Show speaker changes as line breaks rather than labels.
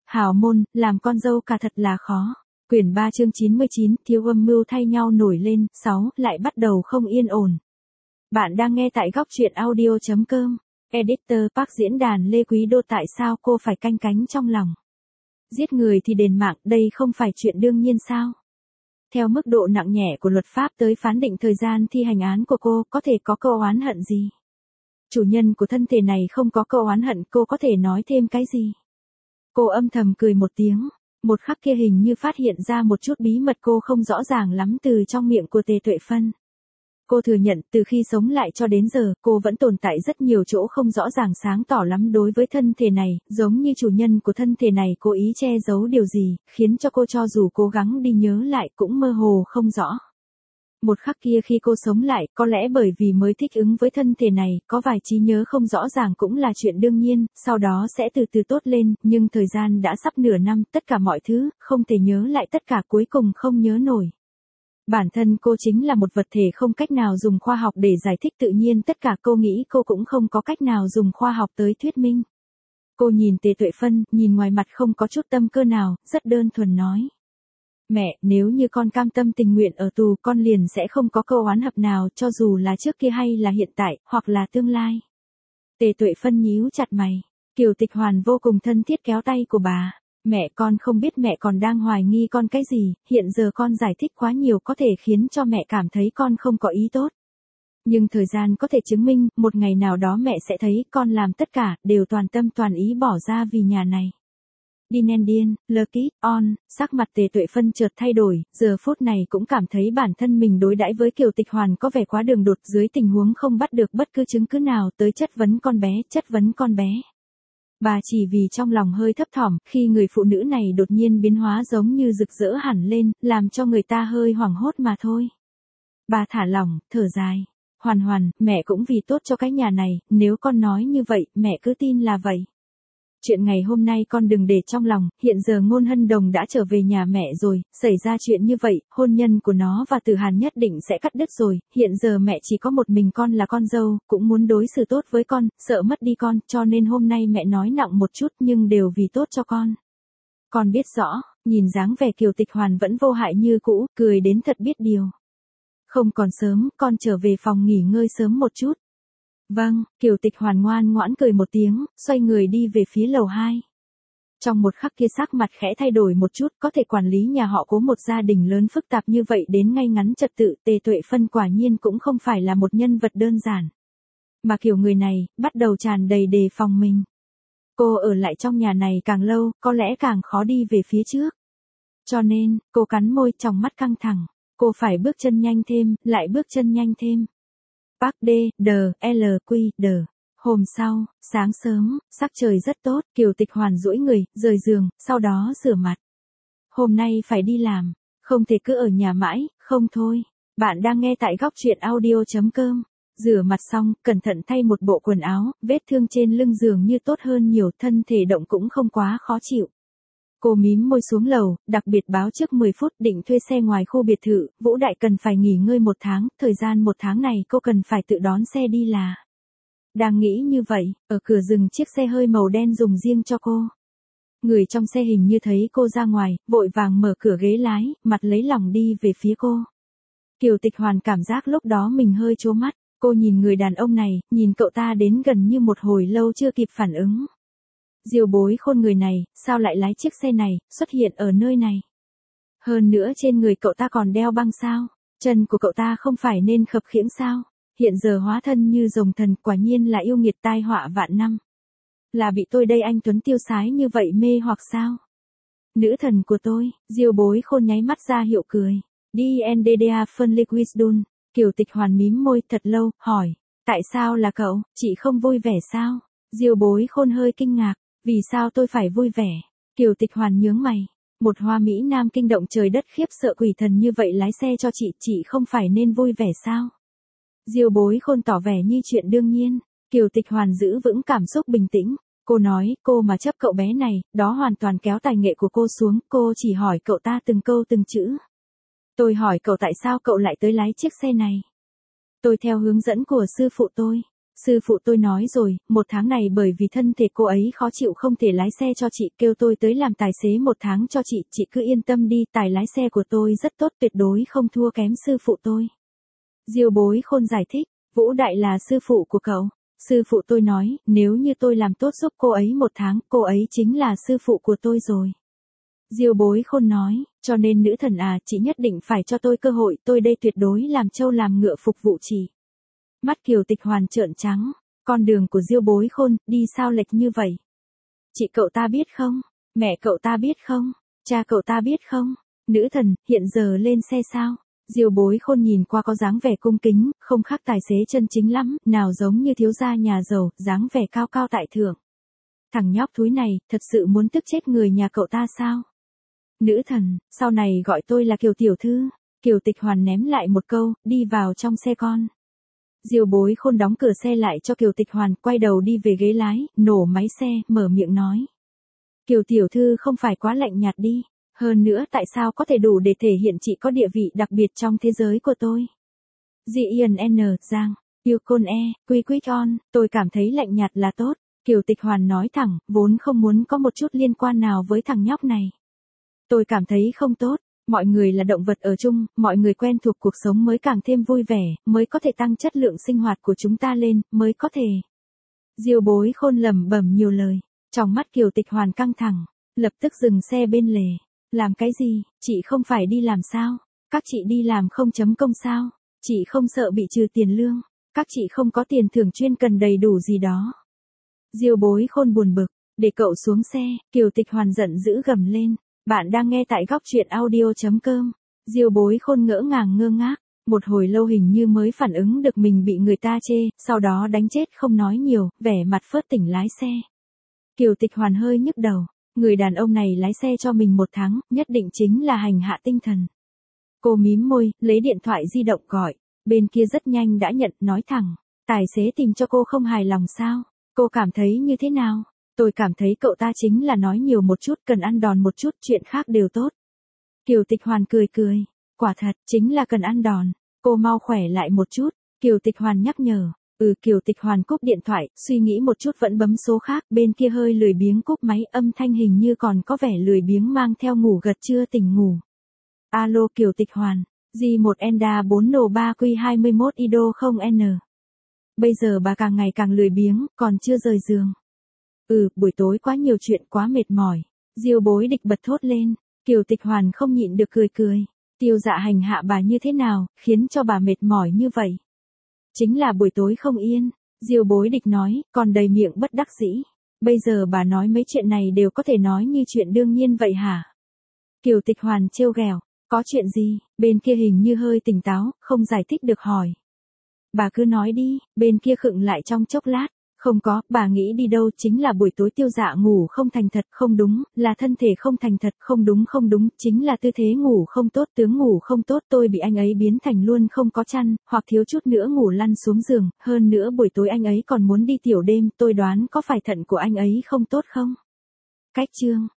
Hào môn, làm con dâu cả thật là khó. Quyển 3 chương 99, thiếu âm mưu thay nhau nổi lên, 6, lại bắt đầu không yên ổn. Bạn đang nghe tại góc truyện audio.com. Editor Park diễn đàn Lê Quý Đô. Tại sao cô phải canh cánh trong lòng? Giết người thì đền mạng, đây không phải chuyện đương nhiên sao? Theo mức độ nặng nhẹ của luật pháp tới phán định thời gian thi hành án của cô, có thể có câu oán hận gì? Chủ nhân của thân thể này không có câu oán hận, cô có thể nói thêm cái gì? Cô âm thầm cười một tiếng. Một khắc kia hình như phát hiện ra một chút bí mật cô không rõ ràng lắm từ trong miệng của Tề Tuệ Phân. Cô thừa nhận từ khi sống lại cho đến giờ, cô vẫn tồn tại rất nhiều chỗ không rõ ràng sáng tỏ lắm đối với thân thể này, giống như chủ nhân của thân thể này cố ý che giấu điều gì, khiến cho cô cho dù cố gắng đi nhớ lại cũng mơ hồ không rõ. Một khắc kia khi cô sống lại, có lẽ bởi vì mới thích ứng với thân thể này, có vài trí nhớ không rõ ràng cũng là chuyện đương nhiên, sau đó sẽ từ từ tốt lên, nhưng thời gian đã sắp nửa năm, tất cả mọi thứ, không thể nhớ lại tất cả cuối cùng không nhớ nổi. Bản thân cô chính là một vật thể không cách nào dùng khoa học để giải thích tự nhiên tất cả, cô nghĩ cô cũng không có cách nào dùng khoa học tới thuyết minh. Cô nhìn Tề Tuệ Phân, nhìn ngoài mặt không có chút tâm cơ nào, rất đơn thuần nói. Mẹ, nếu như con cam tâm tình nguyện ở tù, con liền sẽ không có câu oán hận nào, cho dù là trước kia hay là hiện tại, hoặc là tương lai. Tề Tuệ Phân nhíu chặt mày. Kiều Tịch Hoàn vô cùng thân thiết kéo tay của bà. Mẹ, con không biết mẹ còn đang hoài nghi con cái gì, hiện giờ con giải thích quá nhiều có thể khiến cho mẹ cảm thấy con không có ý tốt. Nhưng thời gian có thể chứng minh, một ngày nào đó mẹ sẽ thấy con làm tất cả, đều toàn tâm toàn ý bỏ ra vì nhà này. Điên, Lucky, on, sắc mặt Tề Tuệ Phân chợt thay đổi, giờ phút này cũng cảm thấy bản thân mình đối đãi với Kiều Tịch Hoàn có vẻ quá đường đột, dưới tình huống không bắt được bất cứ chứng cứ nào tới chất vấn con bé. Bà chỉ vì trong lòng hơi thấp thỏm, khi người phụ nữ này đột nhiên biến hóa giống như rực rỡ hẳn lên, làm cho người ta hơi hoảng hốt mà thôi. Bà thả lỏng, thở dài. Hoàn, mẹ cũng vì tốt cho cái nhà này, nếu con nói như vậy, mẹ cứ tin là vậy. Chuyện ngày hôm nay con đừng để trong lòng, hiện giờ Ngôn Hân Đồng đã trở về nhà mẹ rồi, xảy ra chuyện như vậy, hôn nhân của nó và Từ Hàn nhất định sẽ cắt đứt rồi, hiện giờ mẹ chỉ có một mình con là con dâu, cũng muốn đối xử tốt với con, sợ mất đi con, cho nên hôm nay mẹ nói nặng một chút nhưng đều vì tốt cho con. Con biết rõ, nhìn dáng vẻ Kiều Tịch Hoàn vẫn vô hại như cũ, cười đến thật biết điều. Không còn sớm, con trở về phòng nghỉ ngơi sớm một chút. Vâng, Kiều Tịch Hoàn ngoan ngoãn cười một tiếng, xoay người đi về phía lầu 2. Trong một khắc kia sắc mặt khẽ thay đổi một chút, có thể quản lý nhà họ Cố một gia đình lớn phức tạp như vậy đến ngay ngắn trật tự, Tề Tuệ Phân quả nhiên cũng không phải là một nhân vật đơn giản. Mà kiểu người này, bắt đầu tràn đầy đề phòng mình. Cô ở lại trong nhà này càng lâu, có lẽ càng khó đi về phía trước. Cho nên, cô cắn môi, trong mắt căng thẳng. Cô phải bước chân nhanh thêm, lại bước chân nhanh thêm. Park D. Hôm sau, sáng sớm, sắc trời rất tốt, Kiều Tịch Hoàn duỗi người, rời giường, sau đó rửa mặt. Hôm nay phải đi làm, không thể cứ ở nhà mãi, không thôi. Bạn đang nghe tại góc truyện audio.com. Rửa mặt xong, cẩn thận thay một bộ quần áo, vết thương trên lưng giường như tốt hơn nhiều, thân thể động cũng không quá khó chịu. Cô mím môi xuống lầu, đặc biệt báo trước 10 phút định thuê xe ngoài khu biệt thự, Vũ Đại cần phải nghỉ ngơi 1 tháng, thời gian 1 tháng này cô cần phải tự đón xe đi là. Đang nghĩ như vậy, ở cửa dừng chiếc xe hơi màu đen dùng riêng cho cô. Người trong xe hình như thấy cô ra ngoài, vội vàng mở cửa ghế lái, mặt lấy lòng đi về phía cô. Kiều Tịch Hoàn cảm giác lúc đó mình hơi chố mắt, cô nhìn người đàn ông này, nhìn cậu ta đến gần như một hồi lâu chưa kịp phản ứng. Diêu Bối Khôn người này, sao lại lái chiếc xe này, xuất hiện ở nơi này? Hơn nữa trên người cậu ta còn đeo băng sao? Chân của cậu ta không phải nên khập khiễng sao? Hiện giờ hóa thân như rồng thần, quả nhiên là yêu nghiệt tai họa vạn năm. Là bị tôi đây anh Tuấn tiêu sái như vậy mê hoặc sao? Nữ thần của tôi, Diêu Bối Khôn nháy mắt ra hiệu cười. DNDDA phân liquidun, Kiều Tịch Hoàn mím môi thật lâu, hỏi. Tại sao là cậu, chị không vui vẻ sao? Diêu Bối Khôn hơi kinh ngạc. Vì sao tôi phải vui vẻ? Kiều Tịch Hoàn nhướng mày. Một hoa mỹ nam kinh động trời đất khiếp sợ quỷ thần như vậy lái xe cho chị không phải nên vui vẻ sao? Diêu Bối Khôn tỏ vẻ như chuyện đương nhiên. Kiều Tịch Hoàn giữ vững cảm xúc bình tĩnh. Cô nói, cô mà chấp cậu bé này, đó hoàn toàn kéo tài nghệ của cô xuống, cô chỉ hỏi cậu ta từng câu từng chữ. Tôi hỏi cậu tại sao cậu lại tới lái chiếc xe này? Tôi theo hướng dẫn của sư phụ tôi. Sư phụ tôi nói rồi, 1 tháng này bởi vì thân thể cô ấy khó chịu không thể lái xe cho chị, kêu tôi tới làm tài xế 1 tháng cho chị cứ yên tâm đi, tài lái xe của tôi rất tốt, tuyệt đối không thua kém sư phụ tôi. Diêu Bối Khôn giải thích, Vũ Đại là sư phụ của cậu. Sư phụ tôi nói, nếu như tôi làm tốt giúp cô ấy 1 tháng, cô ấy chính là sư phụ của tôi rồi. Diêu Bối Khôn nói, cho nên nữ thần à, chị nhất định phải cho tôi cơ hội, tôi đây tuyệt đối làm trâu làm ngựa phục vụ chị. Mắt Kiều Tịch Hoàn trợn trắng, con đường của Diêu Bối Khôn, đi sao lệch như vậy? Chị cậu ta biết không? Mẹ cậu ta biết không? Cha cậu ta biết không? Nữ thần, hiện giờ lên xe sao? Diêu Bối Khôn nhìn qua có dáng vẻ cung kính, không khác tài xế chân chính lắm, nào giống như thiếu gia nhà giàu, dáng vẻ cao cao tại thượng. Thằng nhóc thúi này, thật sự muốn tức chết người nhà cậu ta sao? Nữ thần, sau này gọi tôi là Kiều tiểu thư. Kiều Tịch Hoàn ném lại một câu, đi vào trong xe con. Diêu Bối Khôn đóng cửa xe lại cho Kiều Tịch Hoàn, quay đầu đi về ghế lái, nổ máy xe, mở miệng nói. Kiều tiểu thư không phải quá lạnh nhạt đi. Hơn nữa tại sao có thể đủ để thể hiện chị có địa vị đặc biệt trong thế giới của tôi? G.I.N.N. Giang, yêu côn quy quyết on, tôi cảm thấy lạnh nhạt là tốt. Kiều Tịch Hoàn nói thẳng, vốn không muốn có một chút liên quan nào với thằng nhóc này. Tôi cảm thấy không tốt, mọi người là động vật ở chung, mọi người quen thuộc cuộc sống mới càng thêm vui vẻ, mới có thể tăng chất lượng sinh hoạt của chúng ta lên, mới có thể. Diêu Bối Khôn lẩm bẩm nhiều lời, trong mắt Kiều Tịch Hoàn căng thẳng, lập tức dừng xe bên lề. Làm cái gì, chị không phải đi làm sao? Các chị đi làm không chấm công sao? Chị không sợ bị trừ tiền lương? Các chị không có tiền thưởng chuyên cần đầy đủ gì đó? Diêu Bối Khôn buồn bực, để cậu xuống xe, Kiều Tịch Hoàn giận dữ gầm lên. Bạn đang nghe tại góc truyện audio.com. Diêu Bối Khôn ngỡ ngàng ngơ ngác, một hồi lâu hình như mới phản ứng được mình bị người ta chê, sau đó đánh chết không nói nhiều, vẻ mặt phớt tỉnh lái xe. Kiều Tịch Hoàn hơi nhức đầu, người đàn ông này lái xe cho mình 1 tháng, nhất định chính là hành hạ tinh thần. Cô mím môi, lấy điện thoại di động gọi, bên kia rất nhanh đã nhận, nói thẳng, tài xế tìm cho cô không hài lòng sao? Cô cảm thấy như thế nào? Tôi cảm thấy cậu ta chính là nói nhiều một chút, cần ăn đòn một chút, chuyện khác đều tốt. Kiều Tịch Hoàn cười cười, quả thật, chính là cần ăn đòn, cô mau khỏe lại một chút, Kiều Tịch Hoàn nhắc nhở. Kiều Tịch Hoàn cúp điện thoại, suy nghĩ một chút vẫn bấm số khác, bên kia hơi lười biếng cúp máy, âm thanh hình như còn có vẻ lười biếng mang theo ngủ gật chưa tỉnh ngủ. Alo Kiều Tịch Hoàn, G1 Enda 4 Nổ 3 Q21 Ido 0N. Bây giờ bà càng ngày càng lười biếng, còn chưa rời giường. Buổi tối quá nhiều chuyện, quá mệt mỏi. Diêu Bối Địch bật thốt lên, Kiều Tịch Hoàn không nhịn được cười cười. Tiêu Dạ hành hạ bà như thế nào, khiến cho bà mệt mỏi như vậy? Chính là buổi tối không yên, Diêu Bối Địch nói, còn đầy miệng bất đắc dĩ. Bây giờ bà nói mấy chuyện này đều có thể nói như chuyện đương nhiên vậy hả? Kiều Tịch Hoàn trêu ghẹo, có chuyện gì? Bên kia hình như hơi tỉnh táo, không giải thích được hỏi. Bà cứ nói đi, bên kia khựng lại trong chốc lát. Không có, bà nghĩ đi đâu, chính là buổi tối Tiêu Dạ ngủ không thành thật, không đúng, là thân thể không thành thật, không đúng, chính là tư thế ngủ không tốt, tướng ngủ không tốt, tôi bị anh ấy biến thành luôn không có chăn, hoặc thiếu chút nữa ngủ lăn xuống giường, hơn nữa buổi tối anh ấy còn muốn đi tiểu đêm, tôi đoán có phải thận của anh ấy không tốt không? Cách chương